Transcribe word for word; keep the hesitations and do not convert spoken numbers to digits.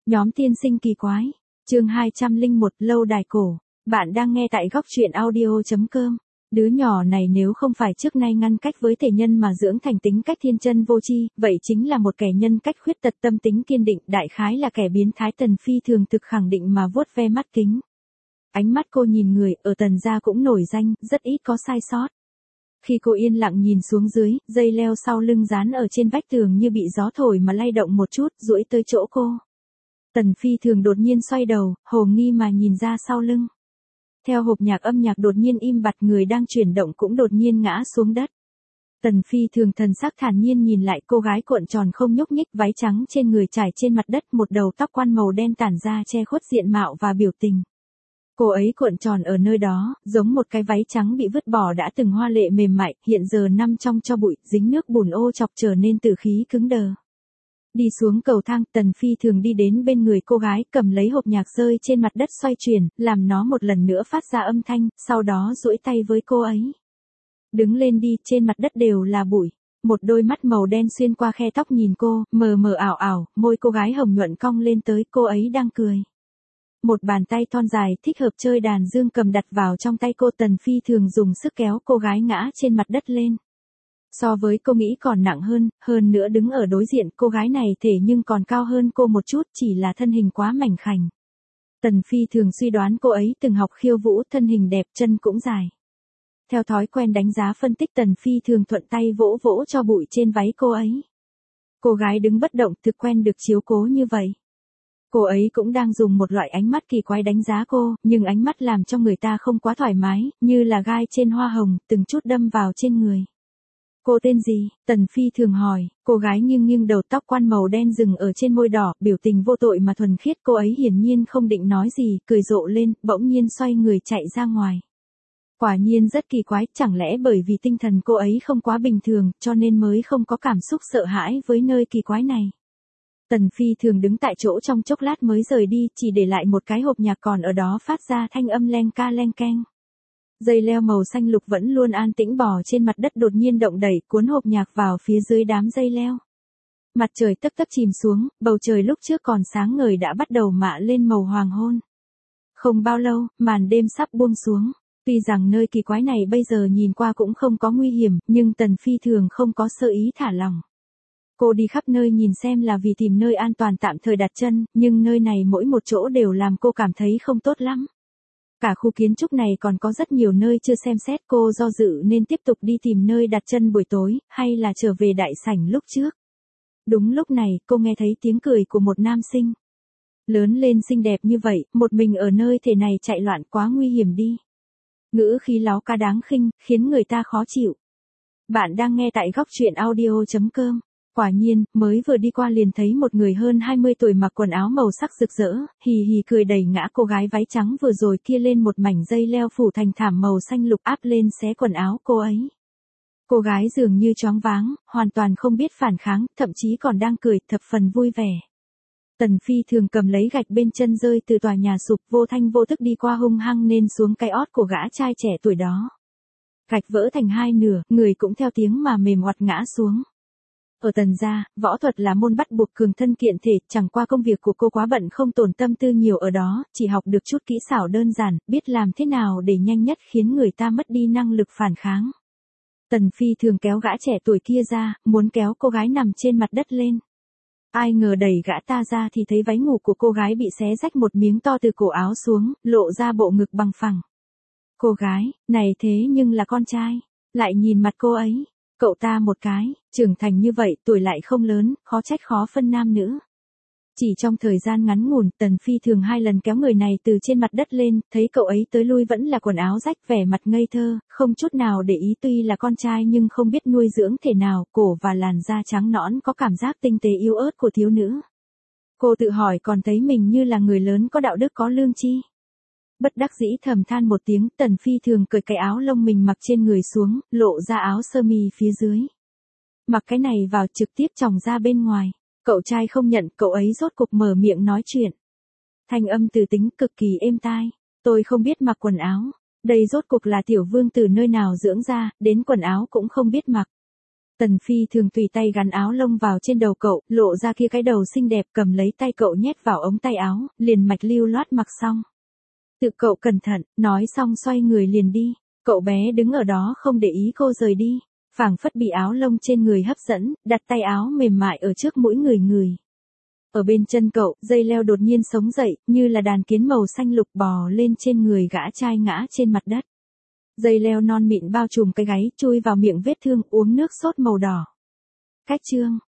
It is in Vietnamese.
Nhóm tiên sinh kỳ quái. Chương hai trăm lẻ một lâu đài cổ. Bạn đang nghe tại góc truyện audio chấm com. Đứa nhỏ này nếu không phải trước nay ngăn cách với thể nhân mà dưỡng thành tính cách thiên chân vô tri, vậy chính là một kẻ nhân cách khuyết tật tâm tính kiên định, đại khái là kẻ biến thái. Tần Phi thường thực khẳng định mà vuốt ve mắt kính. Ánh mắt cô nhìn người ở Tần gia cũng nổi danh, rất ít có sai sót. Khi cô yên lặng nhìn xuống dưới, dây leo sau lưng dán ở trên vách tường như bị gió thổi mà lay động một chút, duỗi tới chỗ cô. Tần Phi thường đột nhiên xoay đầu, hồ nghi mà nhìn ra sau lưng. Theo hộp nhạc âm nhạc đột nhiên im bặt, người đang chuyển động cũng đột nhiên ngã xuống đất. Tần Phi thường thần sắc thản nhiên nhìn lại cô gái cuộn tròn không nhúc nhích, váy trắng trên người trải trên mặt đất, một đầu tóc quan màu đen tản ra che khuất diện mạo và biểu tình. Cô ấy cuộn tròn ở nơi đó, giống một cái váy trắng bị vứt bỏ đã từng hoa lệ mềm mại, hiện giờ nằm trong tro bụi, dính nước bùn ô chọc trở nên tử khí cứng đờ. Đi xuống cầu thang, Tần Phi thường đi đến bên người cô gái, cầm lấy hộp nhạc rơi trên mặt đất xoay chuyển, làm nó một lần nữa phát ra âm thanh, sau đó duỗi tay với cô ấy. Đứng lên đi, trên mặt đất đều là bụi. Một đôi mắt màu đen xuyên qua khe tóc nhìn cô, mờ mờ ảo ảo, môi cô gái hồng nhuận cong lên tới, cô ấy đang cười. Một bàn tay thon dài thích hợp chơi đàn dương cầm đặt vào trong tay cô. Tần Phi thường dùng sức kéo cô gái ngã trên mặt đất lên. So với cô nghĩ còn nặng hơn, hơn nữa đứng ở đối diện cô gái này thể nhưng còn cao hơn cô một chút, chỉ là thân hình quá mảnh khảnh. Tần Phi thường suy đoán cô ấy từng học khiêu vũ, thân hình đẹp, chân cũng dài. Theo thói quen đánh giá phân tích, Tần Phi thường thuận tay vỗ vỗ cho bụi trên váy cô ấy. Cô gái đứng bất động, thực quen được chiếu cố như vậy. Cô ấy cũng đang dùng một loại ánh mắt kỳ quái đánh giá cô, nhưng ánh mắt làm cho người ta không quá thoải mái, như là gai trên hoa hồng, từng chút đâm vào trên người. Cô tên gì? Tần Phi thường hỏi. Cô gái nghiêng nghiêng đầu, tóc quan màu đen dừng ở trên môi đỏ, biểu tình vô tội mà thuần khiết. Cô ấy hiển nhiên không định nói gì, cười rộ lên, bỗng nhiên xoay người chạy ra ngoài. Quả nhiên rất kỳ quái, chẳng lẽ bởi vì tinh thần cô ấy không quá bình thường, cho nên mới không có cảm xúc sợ hãi với nơi kỳ quái này. Tần Phi thường đứng tại chỗ trong chốc lát mới rời đi, chỉ để lại một cái hộp nhạc còn ở đó phát ra thanh âm len ca len keng. Dây leo màu xanh lục vẫn luôn an tĩnh bò trên mặt đất đột nhiên động đẩy, cuốn hộp nhạc vào phía dưới đám dây leo. Mặt trời tấp tấp chìm xuống, bầu trời lúc trước còn sáng ngời đã bắt đầu mạ lên màu hoàng hôn. Không bao lâu, màn đêm sắp buông xuống. Tuy rằng nơi kỳ quái này bây giờ nhìn qua cũng không có nguy hiểm, nhưng Tần Phi thường không có sơ ý thả lỏng. Cô đi khắp nơi nhìn xem là vì tìm nơi an toàn tạm thời đặt chân, nhưng nơi này mỗi một chỗ đều làm cô cảm thấy không tốt lắm. Cả khu kiến trúc này còn có rất nhiều nơi chưa xem xét, cô do dự nên tiếp tục đi tìm nơi đặt chân buổi tối, hay là trở về đại sảnh lúc trước. Đúng lúc này, cô nghe thấy tiếng cười của một nam sinh. Lớn lên xinh đẹp như vậy, một mình ở nơi thể này chạy loạn quá nguy hiểm đi. Ngữ khí láo cá đáng khinh, khiến người ta khó chịu. Bạn đang nghe tại góc truyện audio chấm com. Quả nhiên, mới vừa đi qua liền thấy một người hơn hai mươi tuổi mặc quần áo màu sắc rực rỡ, hì hì cười đẩy ngã cô gái váy trắng vừa rồi kia lên một mảnh dây leo phủ thành thảm màu xanh lục, áp lên xé quần áo cô ấy. Cô gái dường như choáng váng, hoàn toàn không biết phản kháng, thậm chí còn đang cười, thập phần vui vẻ. Tần Phi thường cầm lấy gạch bên chân rơi từ tòa nhà sụp, vô thanh vô thức đi qua hung hăng nên xuống cái ót của gã trai trẻ tuổi đó. Gạch vỡ thành hai nửa, người cũng theo tiếng mà mềm oặt ngã xuống. Ở Tần gia, võ thuật là môn bắt buộc cường thân kiện thể, chẳng qua công việc của cô quá bận không tổn tâm tư nhiều ở đó, chỉ học được chút kỹ xảo đơn giản, biết làm thế nào để nhanh nhất khiến người ta mất đi năng lực phản kháng. Tần Phi thường kéo gã trẻ tuổi kia ra, muốn kéo cô gái nằm trên mặt đất lên. Ai ngờ đẩy gã ta ra thì thấy váy ngủ của cô gái bị xé rách một miếng to từ cổ áo xuống, lộ ra bộ ngực bằng phẳng. Cô gái, này thế nhưng là con trai, lại nhìn mặt cô ấy. Cậu ta một cái, trưởng thành như vậy, tuổi lại không lớn, khó trách khó phân nam nữ. Chỉ trong thời gian ngắn ngủn, Tần Phi thường hai lần kéo người này từ trên mặt đất lên, thấy cậu ấy tới lui vẫn là quần áo rách, vẻ mặt ngây thơ, không chút nào để ý, tuy là con trai nhưng không biết nuôi dưỡng thể nào, cổ và làn da trắng nõn có cảm giác tinh tế yếu ớt của thiếu nữ. Cô tự hỏi còn thấy mình như là người lớn có đạo đức có lương tri. Bất đắc dĩ thầm than một tiếng, Tần Phi thường cởi cái áo lông mình mặc trên người xuống, lộ ra áo sơ mi phía dưới. Mặc cái này vào trực tiếp tròng ra bên ngoài. Cậu trai không nhận, cậu ấy rốt cục mở miệng nói chuyện. Thanh âm từ tính cực kỳ êm tai. Tôi không biết mặc quần áo. Đây rốt cục là tiểu vương từ nơi nào dưỡng ra, đến quần áo cũng không biết mặc. Tần Phi thường tùy tay gắn áo lông vào trên đầu cậu, lộ ra kia cái đầu xinh đẹp, cầm lấy tay cậu nhét vào ống tay áo, liền mạch lưu loát mặc xong. Tự cậu cẩn thận, nói xong xoay người liền đi. Cậu bé đứng ở đó không để ý cô rời đi, phảng phất bị áo lông trên người hấp dẫn, đặt tay áo mềm mại ở trước mũi người người. Ở bên chân cậu, dây leo đột nhiên sống dậy, như là đàn kiến màu xanh lục bò lên trên người gã trai ngã trên mặt đất. Dây leo non mịn bao trùm cái gáy, chui vào miệng vết thương, uống nước sốt màu đỏ. Cách chương